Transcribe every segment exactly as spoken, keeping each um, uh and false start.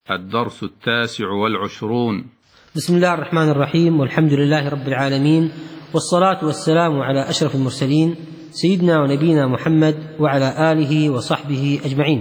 الدرس التاسع والعشرون. بسم الله الرحمن الرحيم، والحمد لله رب العالمين، والصلاة والسلام على أشرف المرسلين سيدنا ونبينا محمد وعلى آله وصحبه أجمعين.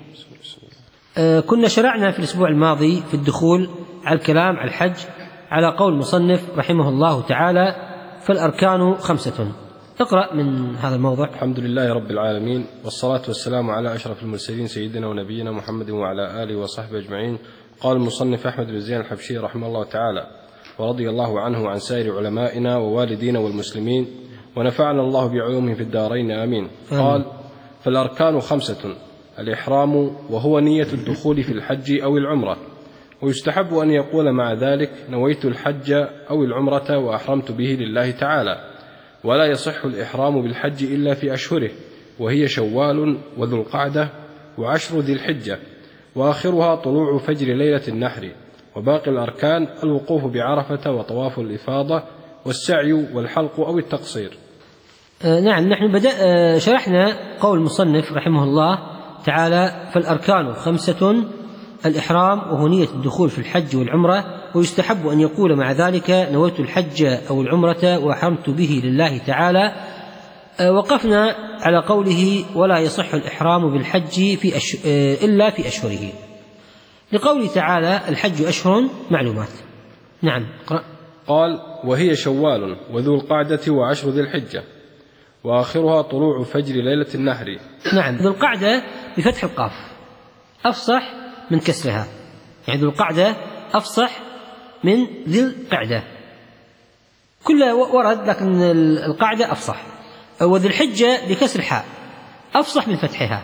آه كنا شرعنا في الأسبوع الماضي في الدخول على الكلام على الحج على قول المصنف رحمه الله تعالى: فالأركان خمسة. اقرأ من هذا الموضع. الحمد لله رب العالمين، والصلاة والسلام على أشرف المرسلين سيدنا ونبينا محمد وعلى آله وصحبه أجمعين. قال المصنف أحمد بن زين الحبشي رحمه الله تعالى: ورضي الله عنه وعن سائر علمائنا ووالدينا والمسلمين، ونفعنا الله بعلومه في الدارين آمين. قال: فالأركان خمسة: الإحرام، وهو نية الدخول في الحج أو العمرة، ويستحب أن يقول مع ذلك: نويت الحج أو العمرة وأحرمت به لله تعالى. ولا يصح الإحرام بالحج إلا في أشهره، وهي شوال وذو القعدة وعشر ذي الحجة، وآخرها طلوع فجر ليلة النحر. وباقي الأركان الوقوف بعرفة وطواف الإفاضة والسعي والحلق أو التقصير. آه نعم، نحن بدأ آه شرحنا قول المصنف رحمه الله تعالى: فالأركان خمسة: الإحرام، وهو نية الدخول في الحج والعمرة، ويستحب أن يقول مع ذلك: نويت الحج أو العمرة وأحرمت به لله تعالى. وقفنا على قوله: ولا يصح الإحرام بالحج في أش... إلا في أشهره، لقوله تعالى: الحج أشهر معلومات. نعم، اقرأ. قال: وهي شوال وذو القعدة وعشر ذي الحجة، وآخرها طلوع فجر ليلة النحر. نعم، ذو القعدة بفتح القاف أفصح من كسرها، يعني ذو القعدة أفصح من ذي القعدة، كلها ورد، لكن القعدة أفصح. وذي الحجة بكسر الحاء أفصح من فتحها،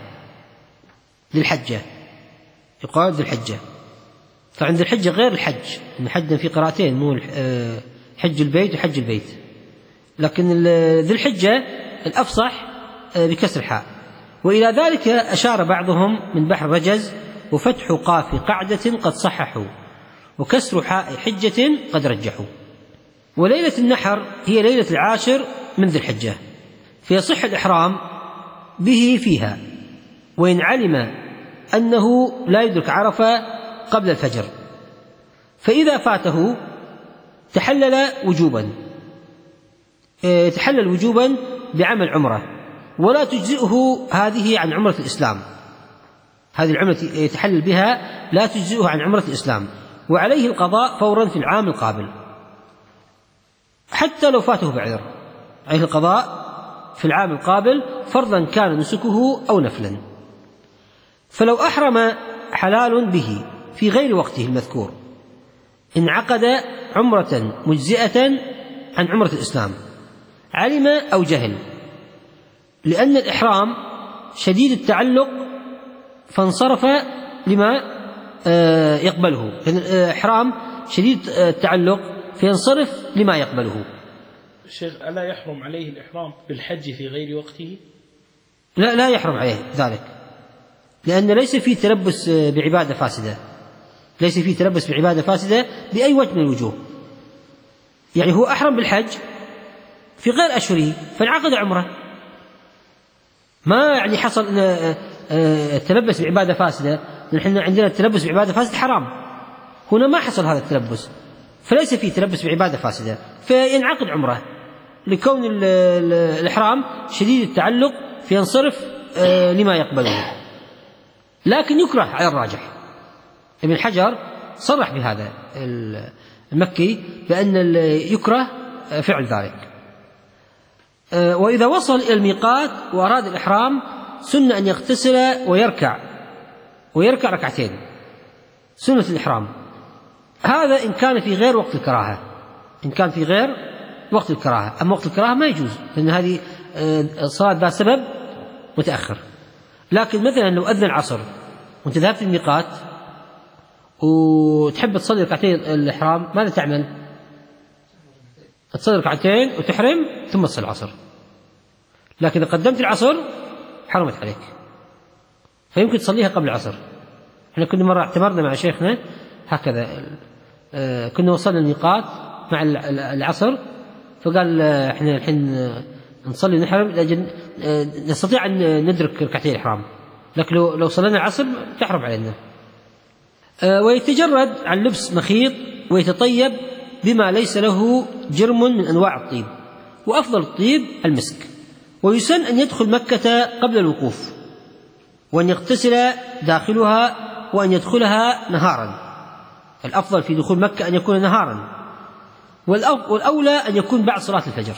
ذي الحجة يقال ذي الحجة. طبعا ذي الحجة غير الحج، الحج في قراءتين، مو حج البيت وحج البيت، لكن ذي الحجة الأفصح بكسر الحاء. وإلى ذلك أشار بعضهم من بحر رجز: وفتح قاف قعدة قد صححوا، وكسر حاء حجة قد رجحوا. وليلة النحر هي ليلة العاشر من ذي الحجة، فيصح الإحرام به فيها، وإن علم أنه لا يدرك عرفة قبل الفجر، فإذا فاته تحلل وجوبا تحلل وجوبا بعمل عمرة، ولا تجزئه هذه عن عمرة الإسلام. هذه العمرة يتحلل بها لا تجزئه عن عمرة الإسلام، وعليه القضاء فورا في العام القابل حتى لو فاته بعذر. عليه القضاء في العام القابل، فرضا كان نسكه أو نفلا. فلو أحرم حلال به في غير وقته المذكور انعقد عمرة مجزئة عن عمرة الإسلام، علم أو جهل، لأن الإحرام شديد التعلق فانصرف لما يقبله، لأن الإحرام شديد التعلق فينصرف لما يقبله. شيخ، ألا يحرم عليه الإحرام بالحج في غير وقته؟ لا لا يحرم عليه ذلك، لأن ليس فيه تلبس بعبادة فاسدة، ليس فيه تلبس بعبادة فاسدة بأي وجه من الوجوه. يعني هو أحرم بالحج في غير أشهره فانعقد عمره، ما يعني حصل تلبس بعبادة فاسدة. نحن عندنا التلبس بعبادة فاسدة حرام، هنا ما حصل هذا التلبس، فليس فيه تلبس بعبادة فاسدة، فينعقد عمره لكون الإحرام شديد التعلق فينصرف لما يقبله. لكن يكره على الراجح، ابن حجر صرح بهذا المكي بأن يكره فعل ذلك. وإذا وصل إلى الميقات وأراد الإحرام سنة أن يغتسل ويركع ويركع ركعتين، سنة الإحرام. هذا إن كان في غير وقت الكراهة، إن كان في غير وقت الكراهة. أما وقت الكراهة ما يجوز، لأن هذه الصلاة ذات سبب متأخر. لكن مثلا لو أذن العصر وأنت ذهبت الميقات وتحب تصلي ركعتين الإحرام، ماذا تعمل؟ تصلي ركعتين وتحرم ثم تصلي العصر. لكن إذا قدمت العصر حرمت عليك، فيمكن تصليها قبل العصر. احنا كنا مرة اعتمرنا مع شيخنا هكذا، كنا وصلنا الميقات مع العصر، فقال احنا الحين نصلي نحرم لأجل نستطيع أن ندرك ركعتين الإحرام، لكن لو لو صلينا العصر تحرم علينا. ويتجرد عن لبس مخيط ويتطيب بما ليس له جرم من أنواع الطيب، وأفضل الطيب المسك. ويسن أن يدخل مكة قبل الوقوف، وأن يغتسل داخلها، وأن يدخلها نهارا. الأفضل في دخول مكة أن يكون نهارا، والأولى أن يكون بعد صلاة الفجر،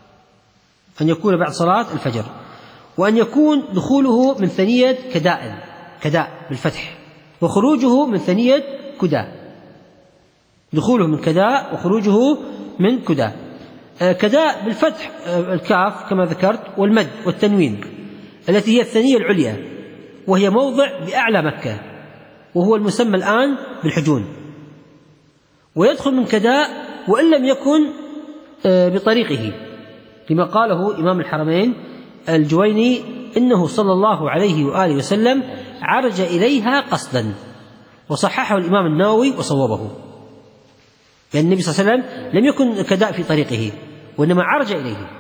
أن يكون بعد صلاة الفجر، وأن يكون دخوله من ثنية كداء كداء بالفتح، وخروجه من ثنية كداء، دخوله من كداء وخروجه من كداء. كداء بالفتح الكاف كما ذكرت، والمد والتنوين، التي هي الثنية العليا، وهي موضع بأعلى مكة، وهو المسمى الآن بالحجون. ويدخل من كداء وإن لم يكن بطريقه، لما قاله إمام الحرمين الجويني إنه صلى الله عليه وآله وسلم عرج إليها قصدا، وصححه الإمام النووي وصوبه، لأن النبي صلى الله عليه وسلم لم يكن كداء في طريقه، وإنما عرج إليه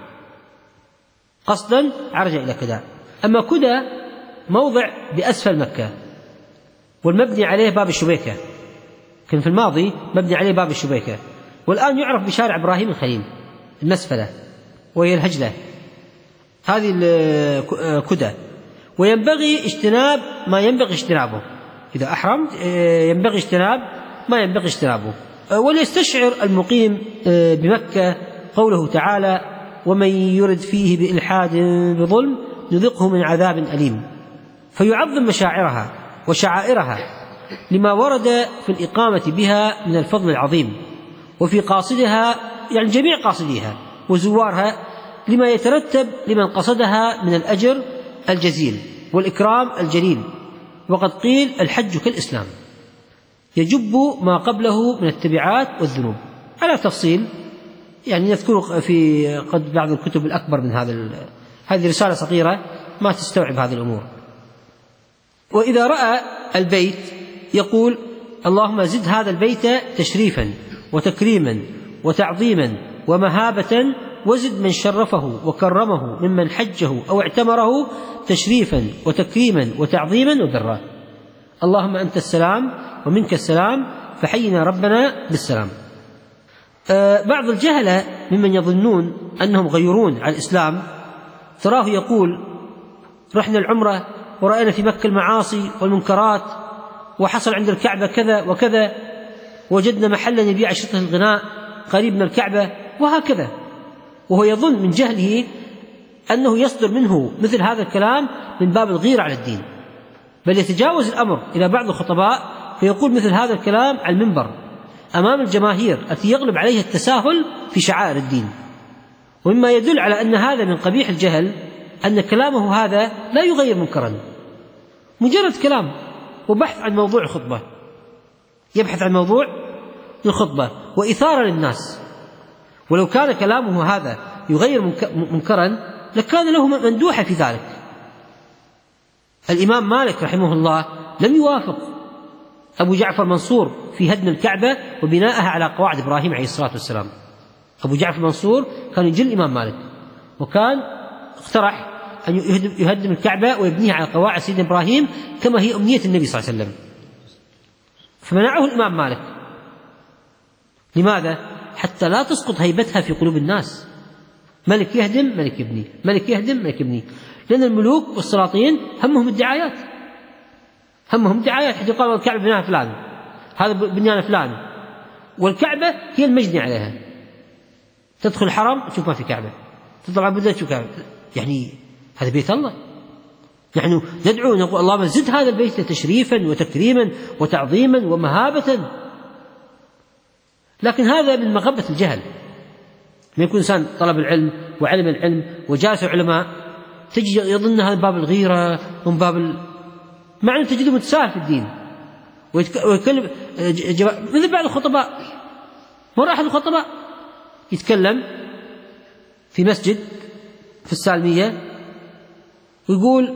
قصدا، عرج إلى كداء. أما كدى موضع بأسفل مكة، والمبني عليه باب الشبيكة، كان في الماضي مبني عليه باب الشبيكة، والآن يعرف بشارع إبراهيم الخليل المسفلة، وهي الهجلة، هذه كدى. وينبغي اجتناب ما ينبغي اجتنابه، إذا أحرم ينبغي اجتناب ما ينبغي اجتنابه. وليستشعر المقيم بمكة قوله تعالى: ومن يرد فيه بإلحاد بظلم نذقه من عذاب أليم، فيعظم مشاعرها وشعائرها لما ورد في الإقامة بها من الفضل العظيم، وفي قاصدها يعني جميع قاصديها وزوارها لما يترتب لمن قصدها من الأجر الجزيل والإكرام الجليل. وقد قيل: الحج كالإسلام يجب ما قبله من التبعات والذنوب، على تفصيل يعني نذكر في قد بعض الكتب الأكبر من هذا. هذه رسالة صغيرة ما تستوعب هذه الأمور. وإذا رأى البيت يقول: اللهم زد هذا البيت تشريفا وتكريما وتعظيما ومهابة، وزد من شرفه وكرمه ممن حجه أو اعتمره تشريفا وتكريما وتعظيما وبرا. اللهم أنت السلام ومنك السلام، فحينا ربنا بالسلام. آه بعض الجهلة ممن يظنون أنهم غيرون على الإسلام تراه يقول: رحنا العمرة ورأينا في مكة المعاصي والمنكرات، وحصل عند الكعبة كذا وكذا، وجدنا محلا يبيع أشرطة الغناء قريب من الكعبة، وهكذا. وهو يظن من جهله أنه يصدر منه مثل هذا الكلام من باب الغيرة على الدين، بل يتجاوز الأمر إلى بعض الخطباء فيقول مثل هذا الكلام على المنبر أمام الجماهير التي يغلب عليها التساهل في شعائر الدين. ومما يدل على أن هذا من قبيح الجهل أن كلامه هذا لا يغير منكرا، مجرد كلام وبحث عن موضوع الخطبة، يبحث عن موضوع الخطبة وإثارة للناس. ولو كان كلامه هذا يغير منكرا لكان له مندوحة في ذلك. الإمام مالك رحمه الله لم يوافق أبو جعفر منصور في هدم الكعبة وبناءها على قواعد إبراهيم عليه الصلاة والسلام. أبو جعفر منصور كان يجل الإمام مالك، وكان اقترح أن يهدم الكعبة ويبنيها على قواعد سيدنا إبراهيم كما هي أمنية النبي صلى الله عليه وسلم، فمنعه الإمام مالك. لماذا؟ حتى لا تسقط هيبتها في قلوب الناس. ملك يهدم ملك يبني، ملك يهدم ملك يبني، لأن الملوك والسلاطين همهم الدعايات، همهم الدعايات، حتى يقال الكعبة بناها فلان، هذا بنيان فلان، والكعبة هي المجني عليها. تدخل الحرم تشوف ما في كعبة، تطلع بدأ تشوف كعبة، يعني هذا بيت الله. نحن ندعو نقول: اللهم زد هذا البيت تشريفا وتكريما وتعظيما ومهابة. لكن هذا من مغبة الجهل. ما يكون إنسان طلب العلم وعلم العلم وجالس العلماء تجي يظن هذا باب الغيرة ومن باب ال... مع أنه تجده متساهل في الدين ويتكلم مثل بعض الخطباء. مرة أحد الخطباء يتكلم في مسجد في السالمية ويقول: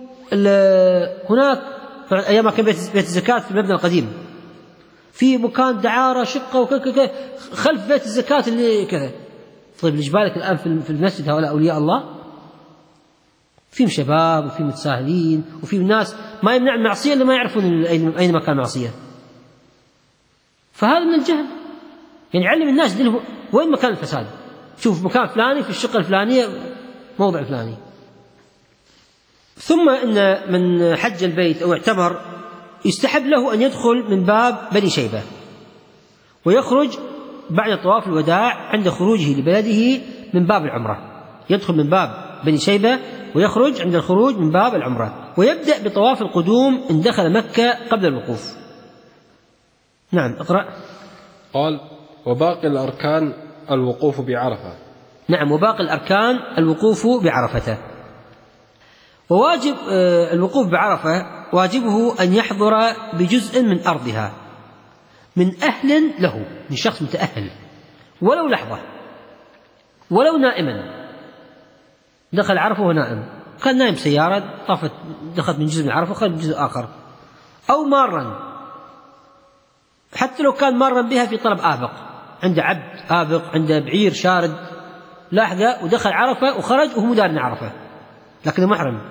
هناك أيام ما كان بيت الزكاة في المبنى القديم في مكان دعارة شقة وكذا خلف بيت الزكاة اللي كذا. طيب ليش بالك الآن في المسجد هؤلاء أولياء الله؟ فيهم شباب وفيهم متساهلين وفيهم ناس ما يمنع المعصية اللي ما يعرفون أين مكان المعصية. فهذا من الجهل. يعني علم الناس دله وين مكان الفساد، شوف مكان فلاني في الشقة الفلانية موضع فلاني. ثم إن من حج البيت أو اعتمر يستحب له أن يدخل من باب بني شيبة ويخرج بعد طواف الوداع عند خروجه لبلده من باب العمرة، يدخل من باب بني شيبة ويخرج عند الخروج من باب العمرة، ويبدأ بطواف القدوم إن دخل مكة قبل الوقوف. نعم اقرأ. قال: وباقي الأركان الوقوف بعرفة. نعم، وباقي الأركان الوقوف بعرفة. وواجب الوقوف بعرفة واجبه أن يحضر بجزء من أرضها من أهل له، من شخص متأهل، ولو لحظة، ولو نائما، دخل عرفة وهو نائم، كان نائم سيارة طافت دخلت من جزء من عرفة وخرج من جزء آخر، أو مارا، حتى لو كان مارا بها في طلب آبق، عنده عبد آبق، عنده بعير شارد لاحقه ودخل عرفة وخرج وهو مدار عرفة لكنه محرم،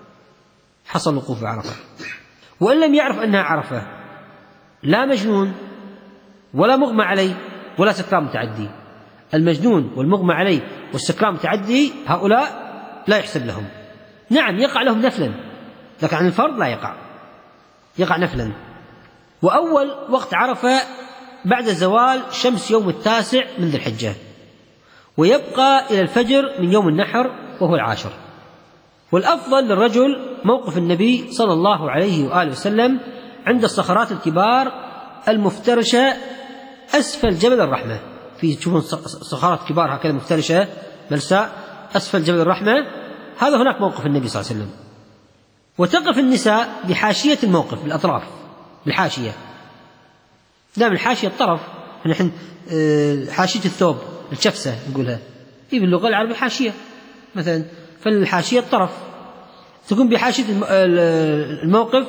حصل وقوف عرفة. وإن لم يعرف أنها عرفة، لا مجنون ولا مغمى عليه ولا سكران متعدي. المجنون والمغمى عليه والسكران متعدي هؤلاء لا يحسب لهم، نعم يقع لهم نفلا، لكن عن الفرض لا يقع، يقع نفلا. وأول وقت عرفة بعد زوال شمس يوم التاسع من ذي الحجة، ويبقى إلى الفجر من يوم النحر وهو العاشر. والأفضل للرجل موقف النبي صلى الله عليه وآله وسلم عند الصخرات الكبار المفترشة أسفل جبل الرحمة، في تشوفون صخرات كبار هكذا مفترشة ملساء أسفل جبل الرحمة، هذا هناك موقف النبي صلى الله عليه وسلم. وتقف النساء بحاشية الموقف، بالأطراف، بالحاشية، دام الحاشية الطرف، نحن حاشية الثوب الشفسة نقولها، هي باللغة العربية حاشية مثلا، فالحاشية الطرف تكون بحاشية الموقف،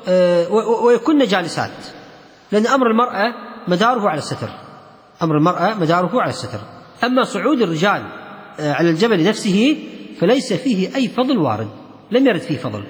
ويكون جالسات، لأن أمر المرأة مداره على الستر، أمر المرأة مداره على الستر. أما صعود الرجال على الجبل نفسه فليس فيه أي فضل وارد، لم يرد فيه فضل.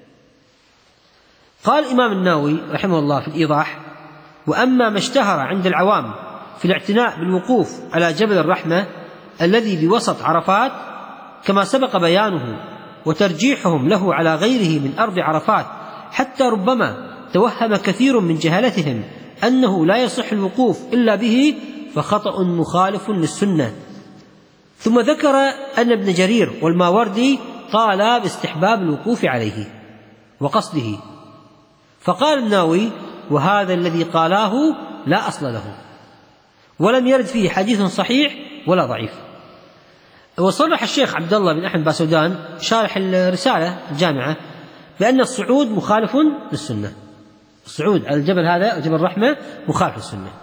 قال الإمام النووي رحمه الله في الإيضاح: وأما ما اشتهر عند العوام في الاعتناء بالوقوف على جبل الرحمة الذي بوسط عرفات كما سبق بيانه، وترجيحهم له على غيره من أرض عرفات، حتى ربما توهم كثير من جهلتهم أنه لا يصح الوقوف إلا به، فخطأ مخالف للسنة. ثم ذكر أن ابن جرير والماوردي قالا باستحباب الوقوف عليه وقصده، فقال النووي: وهذا الذي قالاه لا أصل له، ولم يرد فيه حديث صحيح ولا ضعيف. وصرح الشيخ عبد الله بن أحمد باسودان شارح الرسالة الجامعة بأن الصعود مخالف للسنة، الصعود على الجبل هذا جبل الرحمة مخالف للسنة.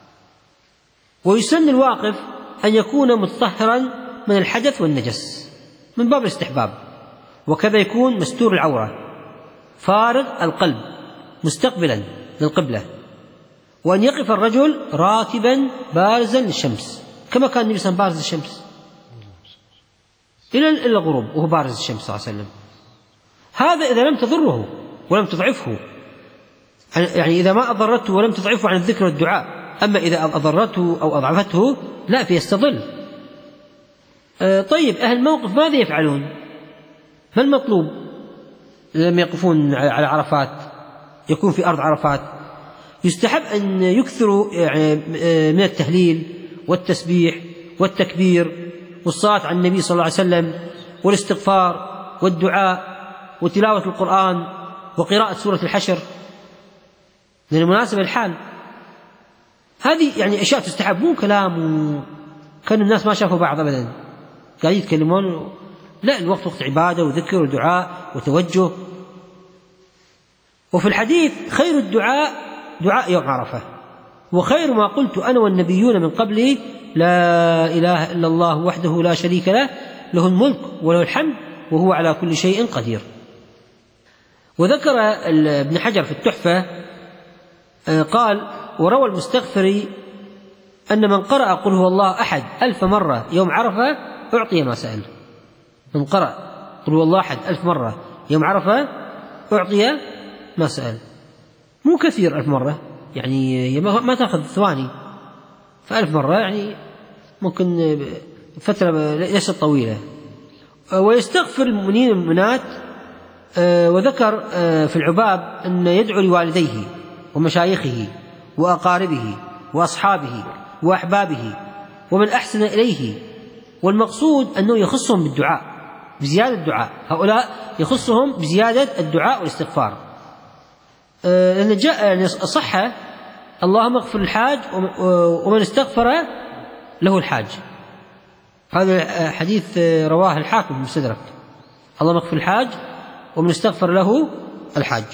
ويسن الواقف أن يكون متطهرا من الحدث والنجس من باب الاستحباب، وكذا يكون مستور العورة، فارغ القلب مستقبلا للقبلة، وأن يقف الرجل راكبا بارزا للشمس كما كان النبي صلى الله عليه وسلم بارز الشمس إلى الغروب وهو بارز الشمس صلى الله عليه وسلم. هذا إذا لم تضره ولم تضعفه، يعني إذا ما أضرته ولم تضعفه عن الذكر والدعاء. أما إذا أضرته أو أضعفته لا، فيستظل. طيب أهل الموقف ماذا يفعلون؟ ما المطلوب لما يقفون على عرفات، يكون في أرض عرفات؟ يستحب أن يكثروا يعني من التهليل والتسبيح والتكبير والصلاة على النبي صلى الله عليه وسلم والاستغفار والدعاء وتلاوة القرآن وقراءة سورة الحشر، لأن مناسبة الحال. هذه يعني أشياء تستحب، مو كلام كان الناس ما شافوا بعض أبدا قاعدين يتكلمون، لا، الوقت وقت عبادة وذكر ودعاء وتوجه. وفي الحديث: خير الدعاء دعاء يوم عرفة، وخير ما قلت أنا والنبيون من قبلي لا إله إلا الله وحده لا شريك له، له الملك وله الحمد وهو على كل شيء قدير. وذكر ابن حجر في التحفة قال: وروى المستغفري أن من قرأ قل هو الله أحد ألف مرة يوم عرفة أعطي ما سأل. من قرأ قل هو الله أحد ألف مرة يوم عرفة أعطي ما سأل، مو كثير ألف مرة، يعني هي ما تأخذ ثواني، فألف مرة يعني ممكن فترة ليست طويلة. ويستغفر المؤمنين والمؤمنات. وذكر في العباب أن يدعو لوالديه ومشايخه وأقاربه وأصحابه وأحبابه ومن أحسن إليه، والمقصود أنه يخصهم بالدعاء، بزيادة الدعاء. هؤلاء يخصهم بزيادة الدعاء والاستغفار، لأن جاء صح اللهم اغفر الحاج ومن استغفر له الحاج. هذا حديث رواه الحاكم المستدرك، اللهم اغفر الحاج ومن استغفر له الحاج.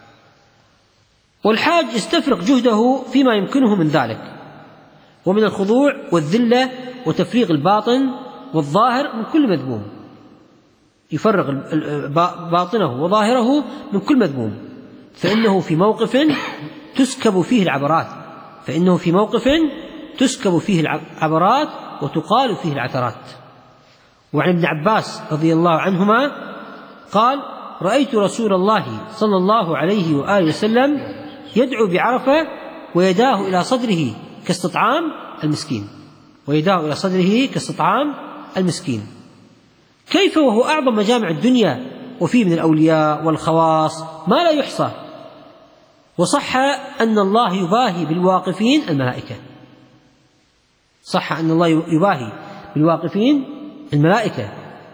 والحاج يستفرغ جهده فيما يمكنه من ذلك، ومن الخضوع والذلة وتفريغ الباطن والظاهر من كل مذموم، يفرغ باطنه وظاهره من كل مذموم، فإنه في موقف تسكب فيه العبرات فإنه في موقف تسكب فيه العبرات وتقال فيه العثرات. وعن ابن عباس رضي الله عنهما قال: رأيت رسول الله صلى الله عليه وآله وسلم يدعو بعرفة ويداه إلى صدره كاستطعام المسكين ويداه إلى صدره كاستطعام المسكين كيف وهو أعظم مجامع الدنيا وفيه من الأولياء والخواص ما لا يحصى. وصح أن الله يباهي بالواقفين الملائكة صح أن الله يباهي بالواقفين الملائكة.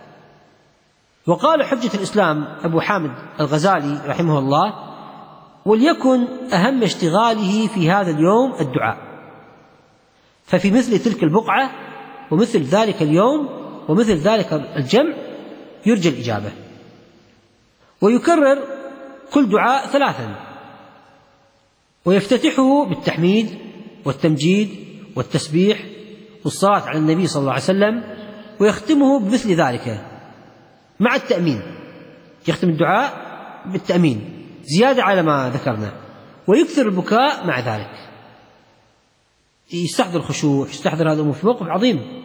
وقال حجة الإسلام أبو حامد الغزالي رحمه الله: وليكن أهم اشتغاله في هذا اليوم الدعاء، ففي مثل تلك البقعة ومثل ذلك اليوم ومثل ذلك الجمع يرجى الإجابة. ويكرر كل دعاء ثلاثا، ويفتتحه بالتحميد والتمجيد والتسبيح والصلاة على النبي صلى الله عليه وسلم، ويختمه بمثل ذلك مع التأمين، يختم الدعاء بالتأمين زيادة على ما ذكرنا، ويكثر البكاء مع ذلك. يستحضر الخشوع، يستحضر هذا الأمر في موقف عظيم،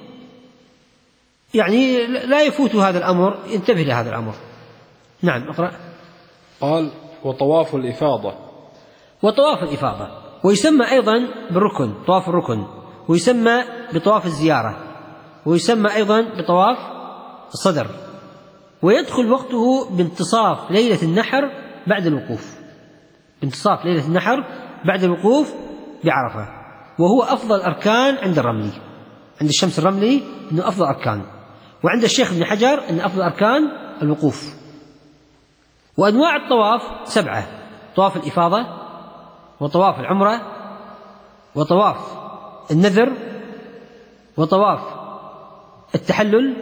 يعني لا يفوت هذا الأمر، ينتبه لهذا الأمر. نعم اقرأ. قال: وطواف الإفاضة. وطواف الإفاضة ويسمى أيضا بالركن، طواف الركن، ويسمى بطواف الزيارة، ويسمى أيضا بطواف الصدر. ويدخل وقته بانتصاف ليلة النحر بعد الوقوف بانتصاف ليلة النحر بعد الوقوف بعرفة، وهو أفضل أركان عند الرملي، عند الشمس الرملي أنه أفضل أركان، وعند الشيخ ابن حجر أنه أفضل أركان الوقوف. وأنواع الطواف سبعة: طواف الإفاضة، وطواف العمرة، وطواف النذر، وطواف التحلل.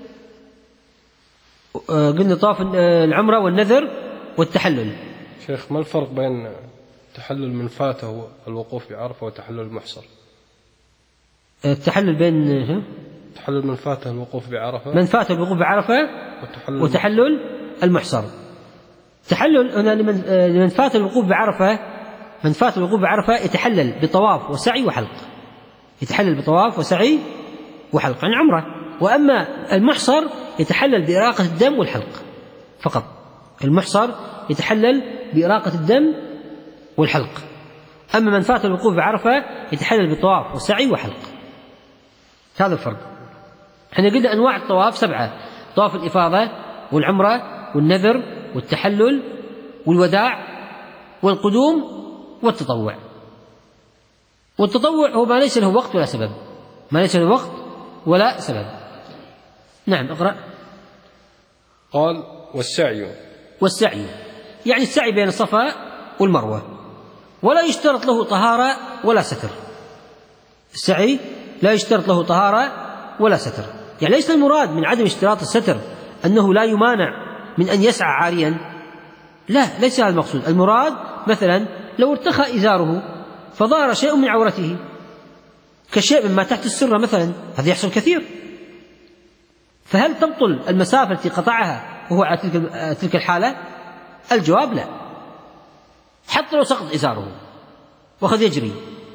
قلنا طواف العمرة والنذر والتحلل. شيخ، ما الفرق بين تحلل من فاته الوقوف بعرفة وتحلل المحصر؟ التحلل بين تحلل من فاته الوقوف بعرفة من فاته الوقوف بعرفة وتحلل, وتحلل المحصر. تحلل هنا لمن لمن فات الوقوف بعرفة من فات الوقوف بعرفة يتحلل بطواف وسعي وحلق، يتحلل بطواف وسعي وحلق عن عمره. وأما المحصر يتحلل بإراقة الدم والحلق فقط، المحصر يتحلل بإراقة الدم والحلق. أما من فات الوقوف بعرفة يتحلل بطواف وسعي وحلق. هذا الفرق. احنا قلنا أنواع الطواف سبعة: طواف الإفاضة والعمرة والنذر والتحلل والوداع والقدوم والتطوع. والتطوع هو ما ليس له وقت ولا سبب، ما ليس له وقت ولا سبب. نعم اقرأ. قال: والسعي. والسعي يعني السعي بين الصفا والمروة، ولا يشترط له طهارة ولا ستر. السعي لا يشترط له طهارة ولا ستر، يعني ليس المراد من عدم اشتراط الستر أنه لا يمانع من أن يسعى عاريا، لا، ليس هذا المقصود. المراد مثلا لو ارتخى إزاره فظهر شيء من عورته كشيء مما تحت السرة مثلا، هذا يحصل كثير، فهل تبطل المسافة التي قطعها وهو على تلك الحالة؟ الجواب لا، حتى لو سقط إزاره وأخذ يجري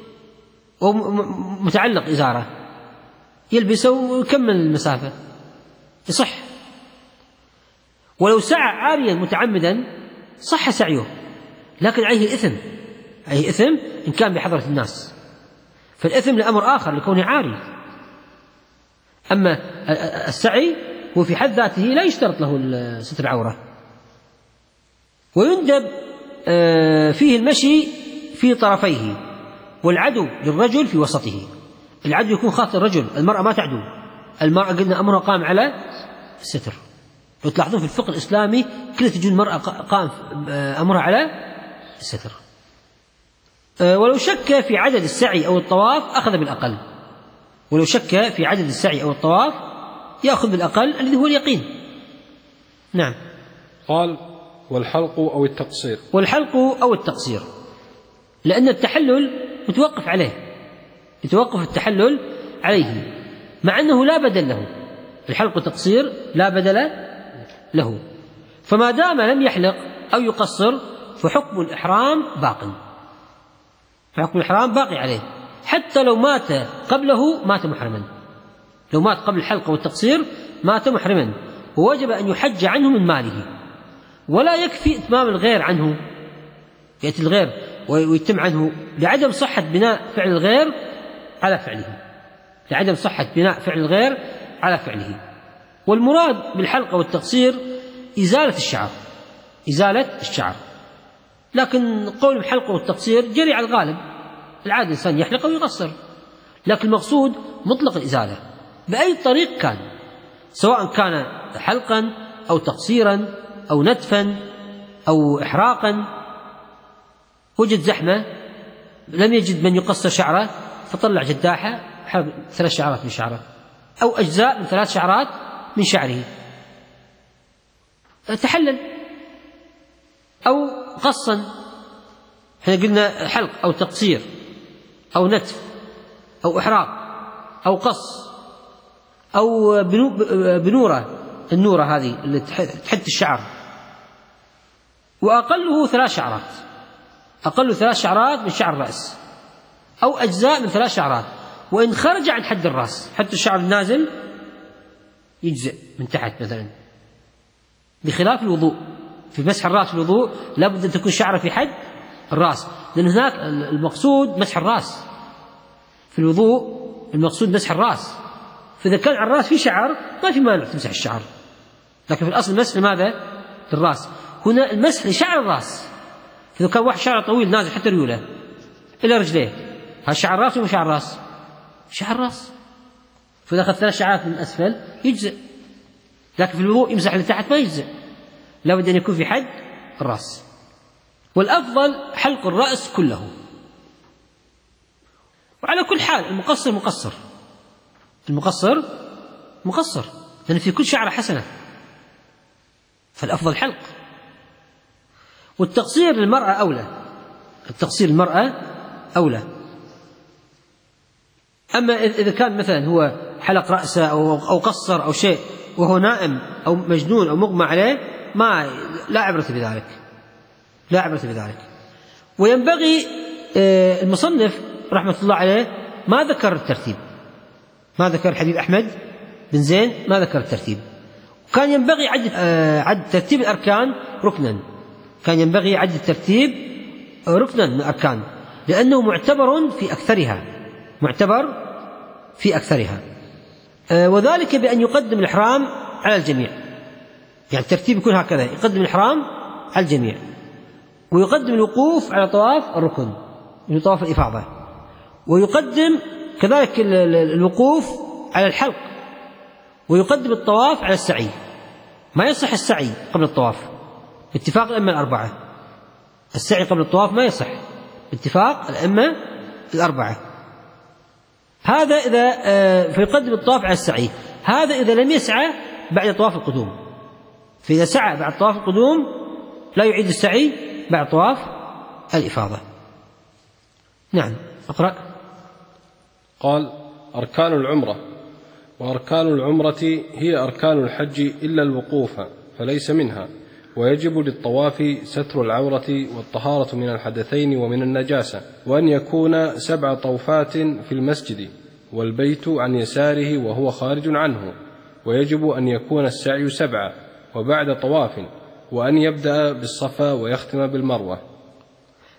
ومتعلق إزاره يلبسه ويكمل المسافة يصح. ولو سعى عاريا متعمدا صح سعيه، لكن عليه الإثم أي إثم إن كان بحضرة الناس، فالإثم لأمر آخر لكونه عاري. أما السعي هو في حد ذاته لا يشترط له ستر العورة. ويندب فيه المشي في طرفيه، والعدو للرجل في وسطه. العدو يكون خاص الرجل، المرأة ما تعدو. المرأة قلنا أمرها قام على الستر. لو تلاحظون في الفقه الإسلامي كل تجد المرأة قام أمرها على الستر. ولو شك في عدد السعي أو الطواف أخذ بالأقل. ولو شك في عدد السعي أو الطواف يأخذ بالأقل الذي هو اليقين. نعم. قال: والحلق أو التقصير. والحلق أو التقصير، لأن التحلل متوقف عليه، يتوقف التحلل عليه، مع أنه لا بدل له. الحلق والتقصير لا بدل له، فما دام لم يحلق أو يقصر فحكم الإحرام باق، فحكم الإحرام باقي عليه، حتى لو مات قبله مات محرما. لو مات قبل الحلق والتقصير مات محرما، ووجب أن يحج عنه من ماله. ولا يكفي إتمام الغير عنه، يأتي الغير ويتم عنه لعدم صحة بناء فعل الغير على فعله، لعدم صحة بناء فعل الغير على فعله. والمراد بالحلق والتقصير إزالة الشعر، إزالة الشعر. لكن قول الحلق والتقصير جري على الغالب، العادة الإنسان يحلق أو يقصر، لكن المقصود مطلق الإزالة بأي طريق كان، سواء كان حلقا أو تقصيرا أو نتفا أو إحراقا. وجد زحمة لم يجد من يقصر شعره فطلع جداحة حلق ثلاث شعرات من شعره، أو أجزاء من ثلاث شعرات من شعره، تحلل. أو قصا، احنا قلنا حلق أو تقصير أو نتف أو إحراق أو قص أو بنورة، النورة هذه اللي تحت الشعر، وأقله ثلاث شعرات، أقل ثلاث شعرات من شعر الرأس، أو أجزاء من ثلاث شعرات. وإن خرج عن حد الرأس، حتى الشعر النازل يجزئ من تحت مثلا، بخلاف الوضوء. في مسح الرأس في الوضوء لابد أن تكون شعره في حد الرأس، لأن هناك المقصود مسح الرأس، في الوضوء المقصود مسح الرأس. فإذا كان على الرأس في شعر ما في مانع تمسح الشعر، لكن في الأصل المسح لماذا؟ للرأس. هنا المسح لشعر الرأس. فإذا كان واحد شعره طويل نازل حتى ريوله إلى رجليه، هذا شعر الرأس ولا شعر الرأس؟ شعر الرأس. فإذا أخذ ثلاث شعرات من أسفل يجزئ، لكن في الوضوء يمسح لتحت ما يجزئ، لابد أن يكون في حد الرأس. والأفضل حلق الرأس كله. وعلى كل حال المقصر مقصر، المقصر مقصر، لأن في كل شعر حسنة، فالأفضل حلق. والتقصير للمرأة أولى، التقصير للمرأة أولى. أما إذا كان مثلا هو حلق رأسه أو قصر أو شيء وهو نائم أو مجنون أو مغمى عليه ما لا عبرة بذلك، لا عبرة بذلك. وينبغي المصنف رحمة الله عليه ما ذكر الترتيب، ما ذكر حبيب أحمد بن زين، ما ذكر الترتيب. وكان ينبغي عد عد ترتيب الأركان ركنا، كان ينبغي عد الترتيب ركنا من الأركان، لأنه معتبر في أكثرها، معتبر في أكثرها. وذلك بأن يقدم الإحرام على الجميع، يعني الترتيب يكون هكذا: يقدم الإحرام على الجميع، ويقدم الوقوف على طواف الركن من طواف الإفاضة، ويقدم كذلك الوقوف على الحلق، ويقدم الطواف على السعي. ما يصح السعي قبل الطواف باتفاق الأئمة الأربعة، السعي قبل الطواف ما يصح باتفاق الأئمة الأربعة. هذا إذا فيقدم الطواف على السعي، هذا إذا لم يسعى بعد طواف القدوم. فإذا سعى بعد طواف القدوم لا يعيد السعي بعد طواف الإفاضة. نعم، أقرأ. قال: أركان العمرة. وأركان العمرة هي أركان الحج إلا الوقوف فليس منها، ويجب للطواف ستر العورة والطهارة من الحدثين ومن النجاسة، وأن يكون سبع طوفات في المسجد، والبيت عن يساره وهو خارج عنه، ويجب أن يكون السعي سبعة وبعد طواف، وأن يبدأ بالصفا ويختم بالمروة.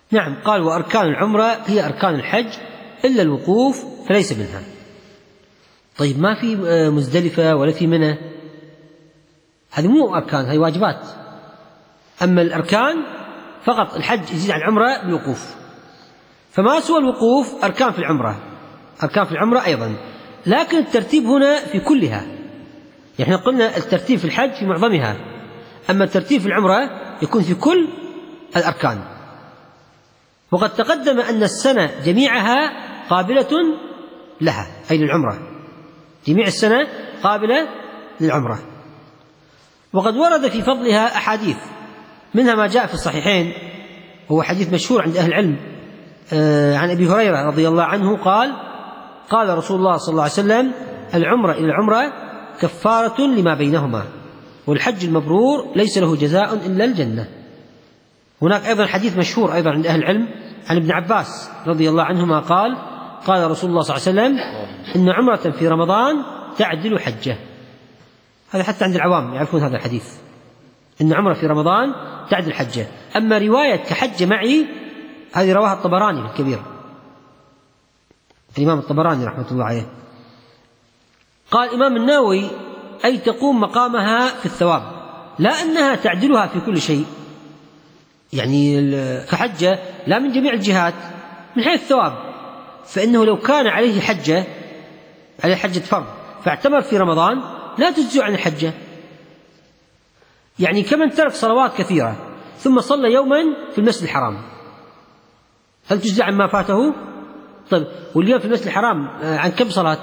نعم. قال وأركان العمرة هي أركان الحج إلا الوقوف فليس منها. طيب ما في مزدلفة ولا في منى، هذه مو أركان، هذه واجبات. أما الأركان فقط الحج يزيد عن العمرة بالوقوف، فما سوى الوقوف أركان في العمرة، أركان في العمرة أيضا، لكن الترتيب هنا في كلها. يعني قلنا الترتيب في الحج في معظمها، أما الترتيب في العمرة يكون في كل الأركان. وقد تقدم أن السنة جميعها قابلة لها، أي للعمرة، جميع السنة قابلة للعمرة. وقد ورد في فضلها أحاديث، منها ما جاء في الصحيحين، هو حديث مشهور عند أهل العلم عن أبي هريرة رضي الله عنه قال: قال رسول الله صلى الله عليه وسلم: العمرة إلى العمرة كفارة لما بينهما، والحج المبرور ليس له جزاء إلا الجنة. هناك أيضا حديث مشهور أيضا عند أهل العلم عن ابن عباس رضي الله عنهما قال: قال رسول الله صلى الله عليه وسلم: إن عمرة في رمضان تعدل حجة. هذا حتى عند العوام يعرفون هذا الحديث، إن عمرة في رمضان تعدل حجة. أما رواية كحج معي هذه رواها الطبراني في الكبير، الإمام الطبراني رحمة الله عليه. قال الإمام النووي: أي تقوم مقامها في الثواب، لا أنها تعدلها في كل شيء، يعني كحجة لا من جميع الجهات، من حيث الثواب، فإنه لو كان عليه حجة عليه حجة فرض فاعتمر في رمضان لا تجزئ عن الحجة. يعني كمن ترك صلوات كثيرة ثم صلى يوما في المسجد الحرام، هل تجزئ عن ما فاته؟ طيب واليوم في المسجد الحرام عن كم صلاة؟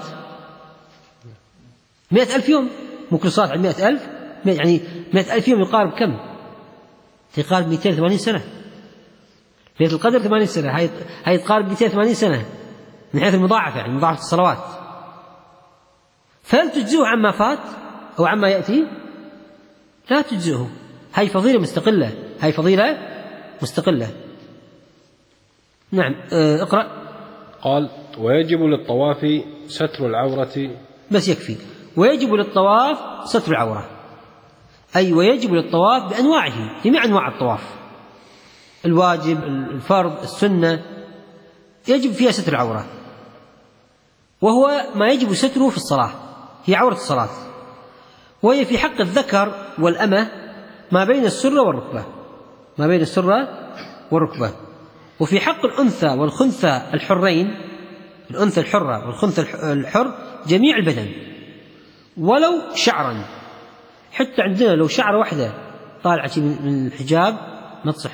مئة ألف يوم، مو كل صلاة عن مئة ألف، يعني مئة ألف يوم يقارب كم؟ يقارب مئتين وثمانين سنة. ليلة القدر ثمانين سنة، هاي هاي تقارب مئتين وثمانين سنة من حيث المضاعفة، يعني مضاعفة الصلوات. فهل تجزئه عما فات أو عما يأتي؟ لا تجزئه. هاي فضيلة مستقلة، هاي فضيلة مستقلة. نعم. اقرأ. قال: ويجب للطواف ستر العورة. بس يكفي. ويجب للطواف ستر العورة، أي ويجب للطواف بأنواعه، جميع أنواع الطواف، الواجب، الفرض، السنة، يجب فيها ستر العورة، وهو ما يجب ستره في الصلاة، هي عورة الصلاة، وهي في حق الذكر والأمة ما بين السرة والركبة، ما بين السرة والركبة. وفي حق الأنثى والخنثى الحرين، الأنثى الحرة والخنثى الحر جميع البدن ولو شعرا. حتى عندنا لو شعر واحدة طالعة من الحجاب ما تصح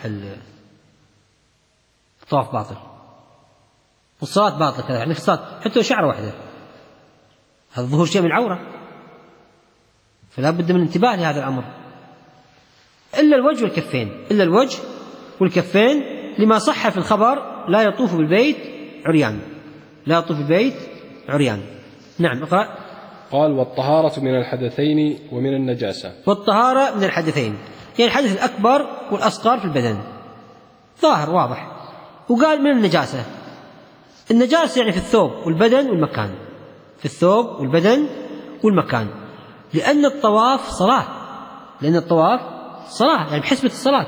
الطواف باطل، والصلاة باطل كذا، يعني في الصلاة حتى لو شعر واحدة، هذا ظهور شيء من العورة، فلا بد من انتباه لهذا الأمر. إلا الوجه والكفين، إلا الوجه والكفين لما صح في الخبر: لا يطوف بالبيت عريان، لا يطوف بالبيت عريان. نعم. اقرأ. قال: والطهارة من الحدثين ومن النجاسة. والطهارة من الحدثين، يعني الحدث الأكبر والأصغر في البدن، ظاهر واضح. وقال من النجاسة، النجاسة يعني في الثوب والبدن والمكان، في الثوب والبدن والمكان، لأن الطواف صلاة، لأن الطواف صلاة يعني بحسبة الصلاة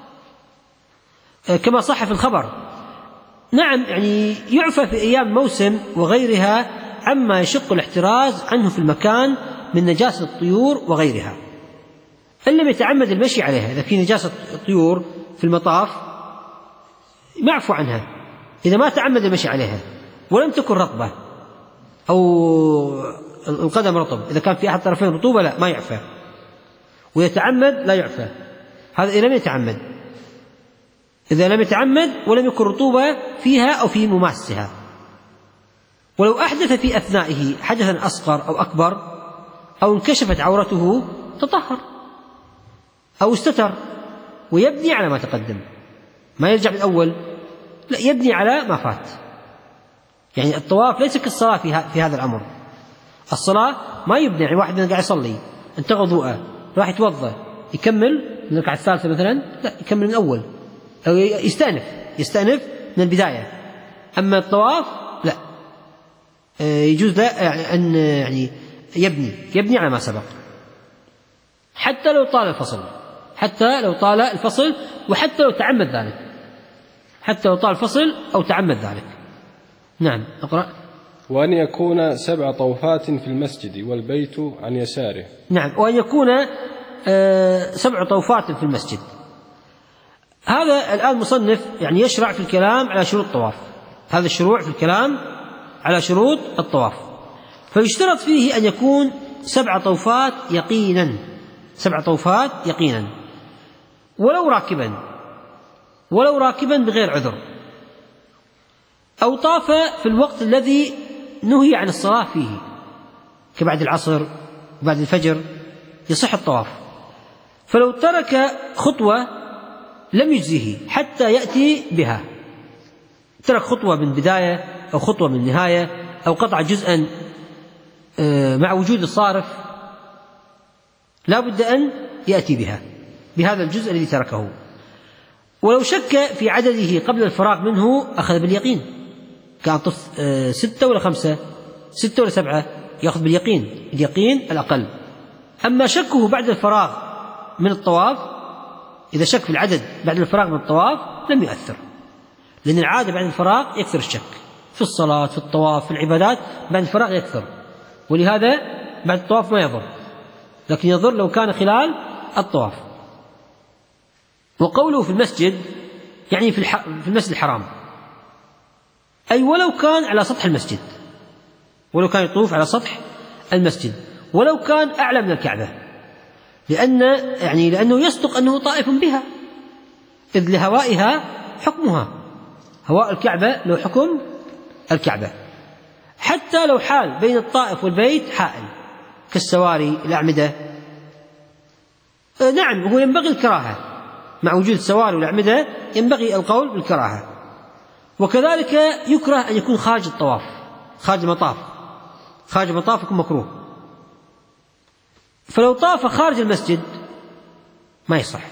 كما صح في الخبر. نعم، يعني يعفى في أيام الموسم وغيرها عما يشق الاحتراز عنه في المكان من نجاسة الطيور وغيرها، إن لم يتعمد المشي عليها. إذا في نجاسة الطيور في المطاف معفو عنها إذا ما تعمد المشي عليها ولم تكن رطبة أو القدم رطب، إذا كان في أحد طرفين رطوبة لا ما يعفى، ويتعمد لا يعفى. هذا إذا لم يتعمد، إذا لم يتعمد ولم يكن رطوبة فيها أو في مماسها. ولو أحدث في أثنائه حدثا أصغر أو أكبر أو انكشفت عورته تطهر أو استتر ويبني على ما تقدم، ما يرجع بالأول، لا يبني على ما فات. يعني الطواف ليس كالصلاة في هذا الأمر. الصلاة ما يبني، يعني واحد قاعد يصلي انتقض وضوءه راح يتوضأ يكمل من الركعة الثالثة مثلا، لا يكمل من الأول أو يستأنف يستأنف من البداية. أما الطواف لا، يجوز أن يعني يبني يبني على ما سبق حتى لو طال الفصل، حتى لو طال الفصل وحتى لو تعمد ذلك. حتى لو طال الفصل أو تعمد ذلك. نعم اقرأ. وأن يكون سبع طوفات في المسجد والبيت عن يساره. نعم، وأن يكون آه سبع طوفات في المسجد. هذا الآن مصنف يعني يشرع في الكلام على شروط الطواف، هذا الشروع في الكلام على شروط الطواف. فيشترط فيه أن يكون سبع طوفات يقينا، سبع طوفات يقينا، ولو راكبا، ولو راكبا بغير عذر، أو طاف في الوقت الذي نهي عن الصلاة فيه كبعد العصر وبعد الفجر يصح الطواف. فلو ترك خطوة لم يجزيه حتى يأتي بها، ترك خطوة من بداية أو خطوة من نهاية أو قطع جزءا مع وجود الصارف لا بد أن يأتي بها بهذا الجزء الذي تركه. ولو شك في عدده قبل الفراغ منه أخذ باليقين، كان طف ستة ولا خمسة، ستة ولا سبعة، يأخذ باليقين، اليقين الأقل. أما شكه بعد الفراغ من الطواف، إذا شك في العدد بعد الفراغ من الطواف لم يؤثر، لأن العادة بعد الفراغ يكثر الشك في الصلاة في الطواف في العبادات، بعد الفراغ يكثر، ولهذا بعد الطواف ما يضر، لكن يضر لو كان خلال الطواف. وقوله في المسجد يعني في, في المسجد الحرام، أي ولو كان على سطح المسجد، ولو كان يطوف على سطح المسجد، ولو كان أعلى من الكعبة، لأن يعني لأنه يصدق أنه طائف بها، إذ لهوائها حكمها، هواء الكعبة له حكم الكعبة. حتى لو حال بين الطائف والبيت حائل كالسواري الأعمدة، نعم هو ينبغي الكراهة، مع وجود السواري والأعمدة ينبغي القول بالكراهة. وكذلك يكره أن يكون خارج الطواف، خارج المطاف، خارج المطاف يكون مكروه. فلو طاف خارج المسجد ما يصح.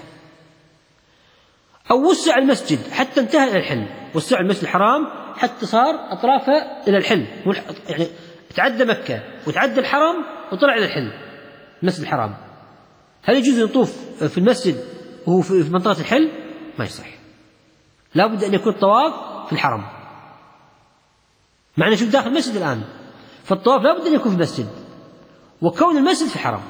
أو وسع المسجد حتى انتهى إلى الحل، وسع المسجد الحرام حتى صار أطرافه إلى الحل، يعني تعدى مكة وتعدى الحرم وطلع إلى الحل المسجد الحرام، هل يجوز يطوف في المسجد وهو في منطقة الحل؟ ما يصح، لا بد أن يكون الطواف في الحرم. معنى شوف داخل المسجد الآن، فالطواف لا بد أن يكون في المسجد، وكون المسجد في الحرم.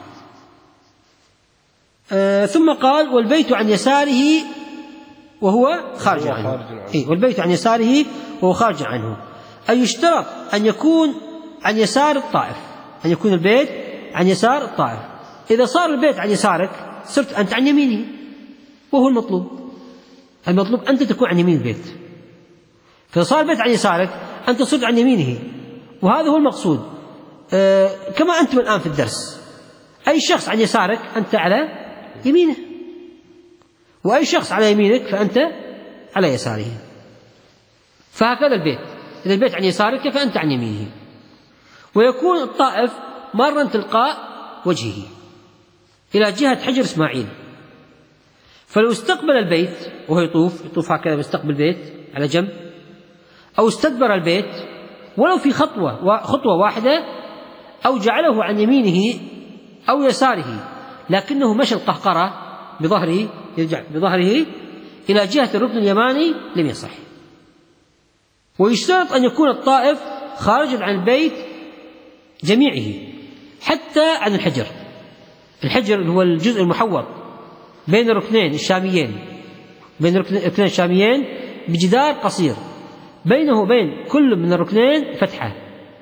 آه ثم قال والبيت عن يساره وهو خارج عنه، إيه والبيت عن يساره وهو خارج عنه، أي يشترط أن يكون عن يسار الطائف، أن يكون البيت عن يسار الطائف. إذا صار البيت عن يسارك صرت أنت عن يمينه، وهو المطلوب، المطلوب أنت تكون عن يمين البيت. فإذا صار البيت عن يسارك أنت صرت عن يمينه، وهذا هو المقصود. آه كما أنتم الآن في الدرس، أي شخص عن يسارك أنت على يمينه، وأي شخص على يمينك فأنت على يساره. فهكذا البيت، إذا البيت عن يسارك فأنت عن يمينه. ويكون الطائف مرا تلقاء وجهه إلى جهة حجر إسماعيل، فلو استقبل البيت وهو يطوف، يطوف هكذا ويستقبل البيت على جنب، أو استدبر البيت ولو في خطوة خطوة واحدة، أو جعله عن يمينه أو يساره لكنه مشى القهقرة بظهره، يرجع بظهره إلى جهة الركن اليماني، لم يصح. ويشترط أن يكون الطائف خارجا عن البيت جميعه حتى عن الحجر، الحجر هو الجزء المحوط بين الركنين الشاميين، بين الركنين الشاميين بجدار قصير بينه وبين كل من الركنين فتحة.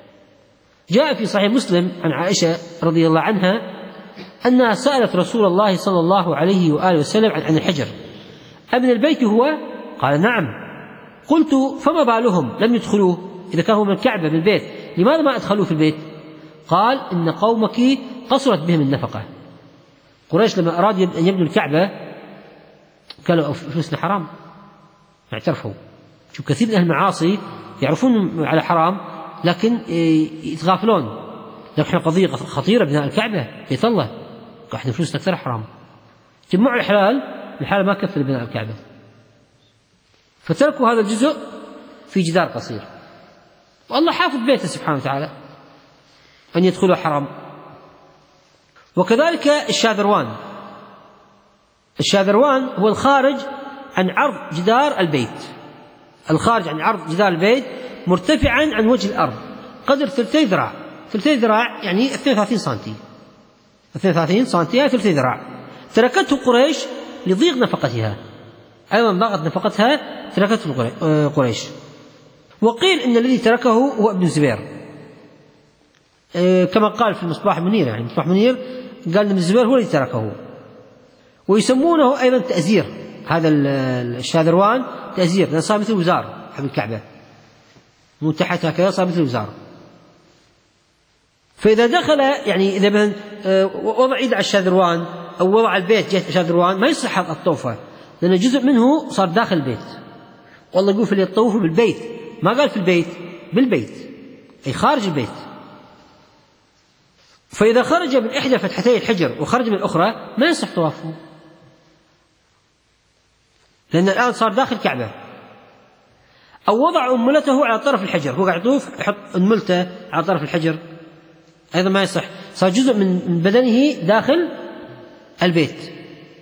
جاء في صحيح مسلم عن عائشة رضي الله عنها أنها سألت رسول الله صلى الله عليه وآله وسلم عن الحجر، أمن البيت هو؟ قال نعم. قلت فما بالهم لم يدخلوه، إذا كان هو من الكعبة من البيت لماذا ما أدخلوه في البيت؟ قال إن قومك قصرت بهم النفقة. قريش لما أرادوا أن يبنوا الكعبة قالوا فلوسنا حرام، اعترفوا. شوف كثير من أهل المعاصي يعرفون على حرام لكن يتغافلون، لكن احنا قضية خطيرة بناء الكعبة بيت الله، احنا فلوسنا أكثر حرام، جمعوا الحلال، الحلال ما كفل بناء الكعبة، فتركوا هذا الجزء في جدار قصير. والله حافظ بيته سبحانه وتعالى أن يدخلوا حرام. وكذلك الشاذروان، الشاذروان هو الخارج عن عرض جدار البيت، الخارج عن عرض جدار البيت مرتفعا عن وجه الأرض قدر ثلثي ذراع. ثلثي ذراع يعني اثنين وثلاثين سنتي، اثنين وثلاثين سنتي ثلثي ذراع. تركته قريش لضيق نفقتها، أيضا ضاقت نفقتها تركته قريش. وقيل إن الذي تركه هو ابن الزبير كما قال في المصباح المنير، يعني المصباح المنير قال إن ابن الزبير هو الذي تركه. ويسمونه أيضا تأزير، هذا الشاذروان تأزير لأنه صار مثل وزار حول الكعبة، من تحتها كذا صار مثل وزار. فإذا دخل يعني إذا مثلا وضع إيد على الشاذروان أو وضع البيت جهة الشاذروان ما يصح الطوفة، لأن جزء منه صار داخل البيت. والله يقول فليطوفوا بالبيت، ما قال في البيت، بالبيت أي خارج البيت. فإذا خرج من إحدى فتحتي الحجر وخرج من الأخرى ما يصح طوافه، لأن الآن صار داخل الكعبة. أو وضع أنملته على طرف الحجر، هو قاعد يطوف يحط أنملته على طرف الحجر أيضا ما يصح، صار جزء من بدنه داخل البيت.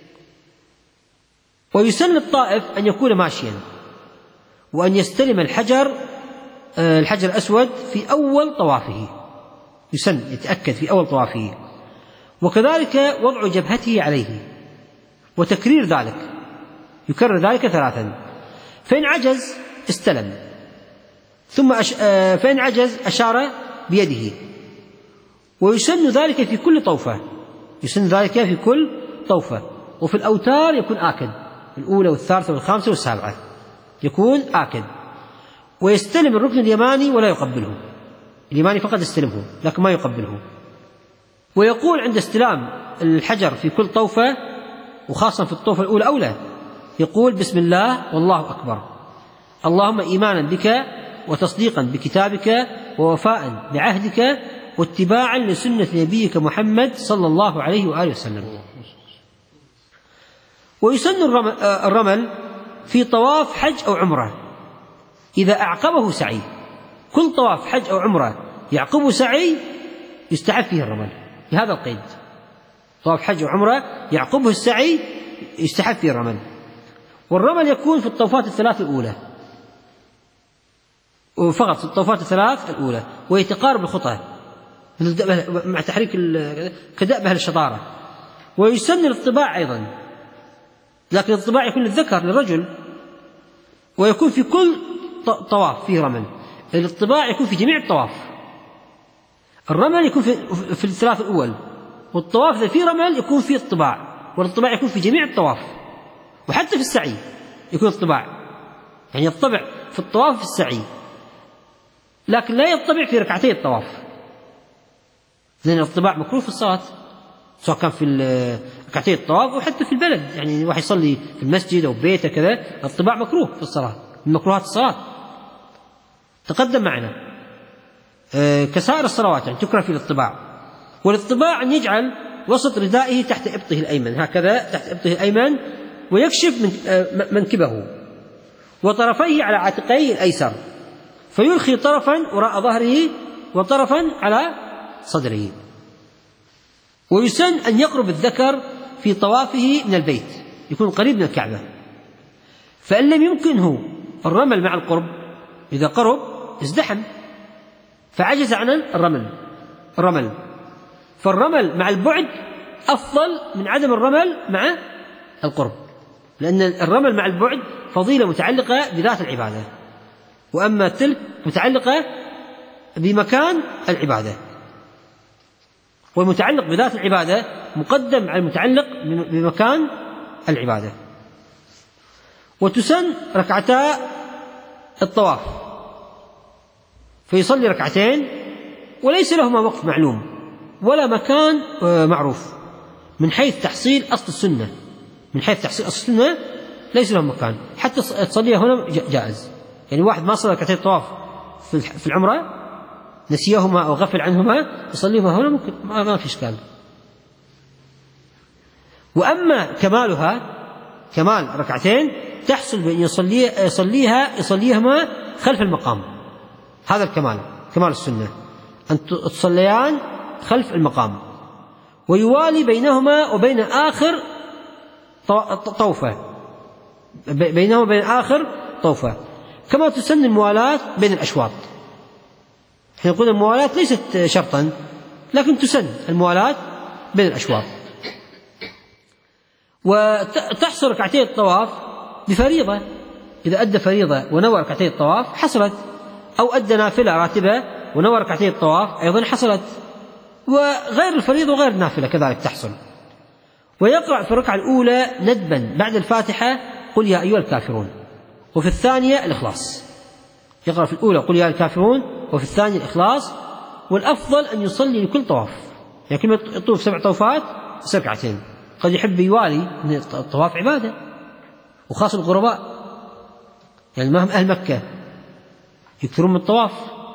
ويسن للطائف أن يكون ماشيا وأن يستلم الحجر الحجر الأسود في أول طوافه، يسن يتأكد في أول طوافه. وكذلك وضع جبهته عليه وتكرير ذلك، يكرر ذلك ثلاثا. فإن عجز استلم، ثم أش... فإن عجز أشار بيده. ويسن ذلك في كل طوفة، يسن ذلك في كل طوفة. وفي الأوتار يكون آكد، الأولى والثالثة والخامسة والسابعة يكون آكد. ويستلم الركن اليماني ولا يقبله، اليماني فقط يستلمه لكن ما يقبله. ويقول عند استلام الحجر في كل طوفة، وخاصة في الطوفة الأولى أولى، يقول بسم الله والله أكبر، اللهم إيمانا بك وتصديقا بكتابك ووفاء بعهدك واتباعا لسنة نبيك محمد صلى الله عليه وآله وسلم. ويسن الرمل في طواف حج أو عمرة إذا أعقبه سعي. كل طواف حج أو عمرة يعقبه سعي يستحب فيه الرمل، بهذا القيد. طواف حج أو عمرة يعقبه السعي يستحب فيه الرمل. والرمل يكون في الطوفات الثلاث الأولى فقط، في الطوفات الثلاث الأولى، ويتقارب الخطى مع تحريك كدأب أهل الشطارة. ويسن الاطباع أيضا، لكن الاطباع يكون للذكر للرجل، ويكون في كل طواف فيه رمل. الاطباع يكون في جميع الطواف، الرمل يكون في, في الثلاث الأول، والطواف إذا فيه رمل يكون فيه اطباع، والاطباع يكون في جميع الطواف، وحتى في السعي يكون اطباع، يعني يطبع في الطواف في السعي، لكن لا يطبع في ركعتي الطواف، لأن الاطباع مكروه في الصلاة، سواء كان في ركعتي الطواف أو حتى في البلد، يعني واحد يصلي في المسجد أو بيته كذا، الاطباع مكروه في الصلاة، من مكروهات الصلاة تقدم معنا أه كسائر الصلوات، يعني تكره في الاطباع. والاطباع أن يجعل وسط ردائه تحت إبطه الأيمن، هكذا تحت إبطه الأيمن، ويكشف من أه منكبه وطرفيه على عاتقيه الأيسر، فيرخي طرفا وراء ظهره وطرفا على صدره. ويسن أن يقرب الذكر في طوافه من البيت، يكون قريب من الكعبة. فإن لم يمكنه الرمل مع القرب، إذا قرب ازدحم فعجز عن الرمل الرمل فالرمل مع البعد أفضل من عدم الرمل مع القرب، لأن الرمل مع البعد فضيلة متعلقة بذات العبادة، وأما تلك متعلقة بمكان العبادة، والمتعلق بذات العبادة مقدم على المتعلق بمكان العبادة. وتسن ركعتا الطواف، فيصلي ركعتين وليس لهما وقت معلوم ولا مكان معروف، من حيث تحصيل أصل السنة، من حيث تحصيل أصل السنة ليس لهم مكان، حتى تصليها هنا جائز. يعني واحد ما صلى ركعتين الطواف في العمرة نسيهما أو غفل عنهما يصليهما هنا ممكن، ما في إشكال. وأما كمالها كمال ركعتين تحصل بأن يصلي يصليها يصليهما خلف المقام، هذا الكمال، كمال السنة أن تصليان خلف المقام، ويوالي بينهما وبين آخر طوفة، بينهما وبين آخر طوفة. كما تسن الموالاة بين الأشواط. احنا نقول الموالاة ليست شرطا، لكن تسن الموالاة بين الأشواط. وتحصل ركعتي الطواف بفريضة، إذا أدى فريضة ونوى ركعتي الطواف حصلت، أو أدى نافلة راتبة ونوى ركعتي الطواف أيضا حصلت. وغير الفريضة وغير النافلة كذلك تحصل. ويقرأ في الركعة الأولى ندبا بعد الفاتحة قل يا أيها الكافرون، وفي الثانية الإخلاص. يقرأ في الأولى قل يا الكافرون، وفي الثانية الإخلاص. والأفضل أن يصلي لكل طواف، يعني كلمة يطوف سبع طوفات يصير ركعتين. قد يحب يوالي من الطواف عبادة، وخاص الغرباء، يعني ما هم أهل مكة يكثرون من الطواف،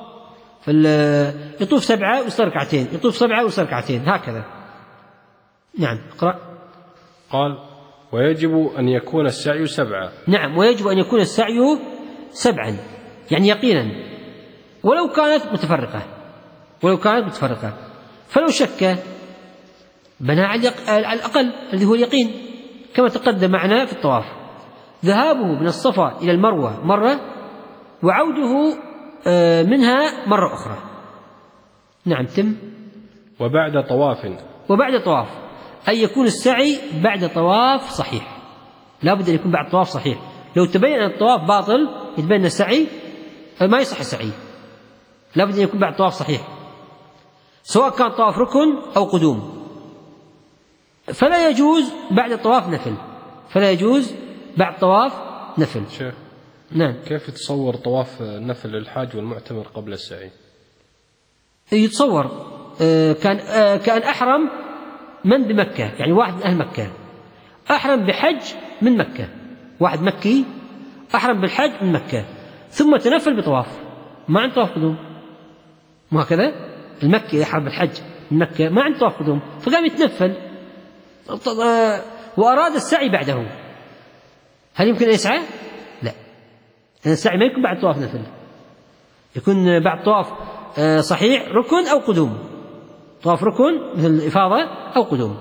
يطوف سبعة ويصير ركعتين، يطوف سبعة ويصير ركعتين، هكذا. نعم اقرأ. قال ويجب أن يكون السعي سبعة. نعم، ويجب أن يكون السعي سبعا، يعني يقينا، ولو كانت متفرقة، ولو كانت متفرقة. فلو شك بنى على الأقل الذي هو اليقين، كما تقدم معنا في الطواف. ذهابه من الصفا إلى المروة مرة، وعوده منها مرة أخرى. نعم تم. وبعد طواف. وبعد طواف أن يكون السعي بعد طواف صحيح، لا بد أن يكون بعد طواف صحيح. لو تبين أن الطواف باطل يتبين السعي ما يصح السعي، لا بد أن يكون بعد طواف صحيح، سواء كان طواف ركن أو قدوم. فلا يجوز بعد طواف نفل، فلا يجوز بعد طواف نفل. شيخ نعم، كيف يتصور طواف نفل للحاج والمعتمر قبل السعي؟ يتصور كان كان أحرم من بمكة، يعني واحد من أهل مكة أحرم بحج من مكة، واحد مكي أحرم بالحج من مكة ثم تنفل بطواف، ما عنده طواف قدوم، ما هكذا المكي يحرم بالحج من مكة ما عنده طواف قدوم، فقام يتنفل وأراد السعي بعده. هل يمكن أن يسعى؟ لا، لأن السعي ما يكون بعد طواف نفل، يكون بعد طواف صحيح ركن أو قدوم، طواف ركن مثل الإفاضة أو قدوم.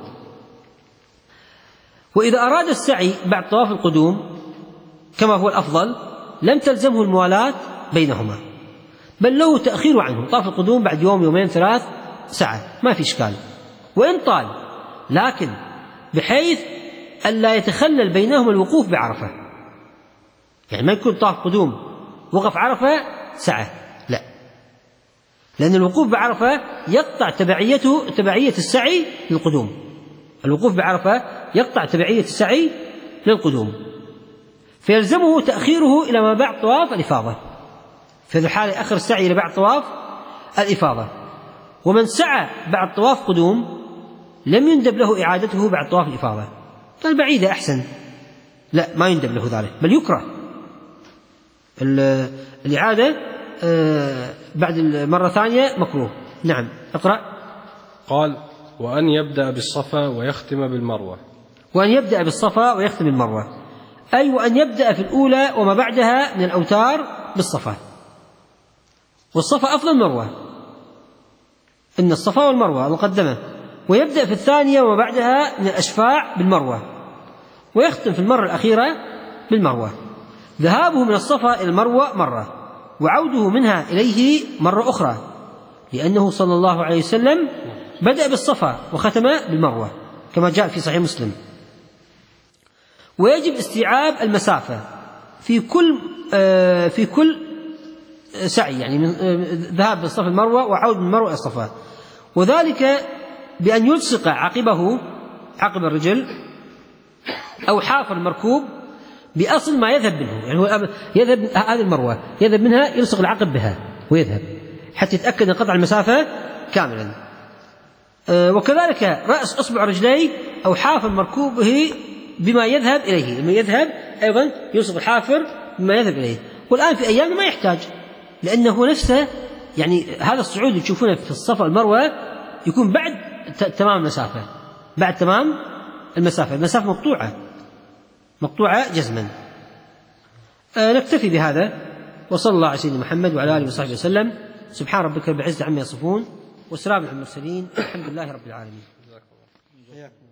وإذا أراد السعي بعد طواف القدوم كما هو الأفضل لم تلزمه الموالاة بينهما، بل له تأخير عنه. طواف القدوم بعد يوم يومين ثلاث ساعة ما في إشكال، وإن طال، لكن بحيث ألا يتخلل بينهما الوقوف بعرفة، يعني ما يكون طواف قدوم وقف عرفة ساعة، لا، لأن الوقوف بعرفة يقطع تبعيته تبعية السعي للقدوم. الوقوف بعرفة يقطع تبعية السعي للقدوم، فيلزمه تأخيره إلى ما بعد طواف الإفاضة. في هذه الحالة أخر السعي إلى بعد طواف الإفاضة. ومن سعى بعد طواف قدوم لم يندب له إعادته بعد طواف الإفاضة، قال بعيدة أحسن، لا ما يندب له ذلك، بل يكره الإعادة بعد المرة ثانية مكروه. نعم اقرأ. قال وأن يبدأ بالصفا ويختم بالمروة. وأن يبدأ بالصفا ويختم بالمروة، أي وأن يبدأ في الأولى وما بعدها من الأوتار بالصفا، والصفا أفضل مروة، إن الصفا والمروة مقدمة. ويبدأ في الثانية وما بعدها من الأشفاع بالمروة، ويختم في المرة الأخيرة بالمروة. ذهابه من الصفا إلى المروة مرة، وعوده منها إليه مرة أخرى، لأنه صلى الله عليه وسلم بدأ بالصفا وختم بالمروة كما جاء في صحيح مسلم. ويجب استيعاب المسافة في كل في كل سعي، يعني من ذهاب من الصفا المروة وعود من المروة إلى الصفا، وذلك بأن يلصق عقبه عقب الرجل أو حافر المركوب بأصل ما يذهب منه، يعني هو يذهب هذه المروة يذهب منها يلصق العقب بها ويذهب حتى يتأكد أن قطع المسافة كاملا. وكذلك رأس أصبع رجليه أو حافر مركوبه بما يذهب إليه، لما يذهب أيضا يلصق الحافر بما يذهب إليه. والآن في أيام ما يحتاج، لأنه نفسه يعني هذا الصعود اللي تشوفونه في الصفا والمروة يكون بعد تمام المسافة، بعد تمام المسافة، المسافة مقطوعة مقطوعة جزما. آه نكتفي بهذا، وصلى الله على سيدنا محمد وعلى آله وصحبه وسلم. سبحان ربك رب العزة عما يصفون، وسلام على المرسلين، الحمد لله رب العالمين.